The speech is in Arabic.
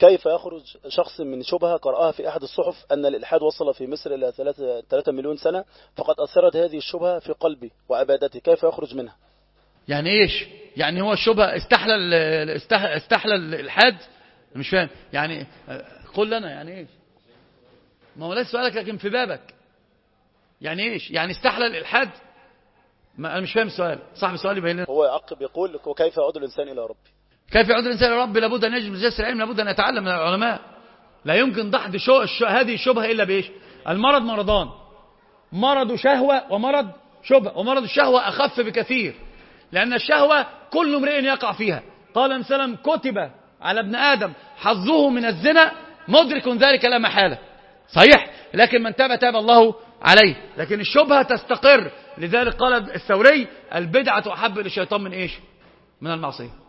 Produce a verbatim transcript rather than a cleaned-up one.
كيف يخرج شخص من شبهة قرأها في أحد الصحف أن الإلحاد وصل في مصر إلى ثلاثة مليون سنة، فقد أثرت هذه الشبهة في قلبي وعبادتي، كيف يخرج منها؟ يعني إيش؟ يعني هو الشبهة استحلل استحلل الإلحاد؟ مش فاهم يعني. قل لنا يعني إيش؟ ما هو ليس سؤالك لكن في بابك. يعني إيش؟ يعني استحلل الإلحاد؟ ما أنا مش فاهم السؤال. صاحب السؤال يبين لنا. هو يعقب يقول وكيف يعود الإنسان إلى ربي؟ كيف يعود الإنسان إلى ربي؟ لابد أن يجب مجلس العلم، لابد أن يتعلم من العلماء. لا يمكن دحض شو الشو هذه الشبهة إلا بإيش؟ المرض مرضان، مرض شهوة ومرض شبهة، ومرض الشهوة أخف بكثير، لأن الشهوة كل امرئ يقع فيها. قال النبي صلى الله عليه وسلم: كتب على ابن آدم حظه من الزنا مدرك ذلك لا محالة. صحيح، لكن من تاب تاب الله عليه. لكن الشبهة تستقر، لذلك قال الثوري: البدعة أحب للشيطان من إيش؟ من المعصية.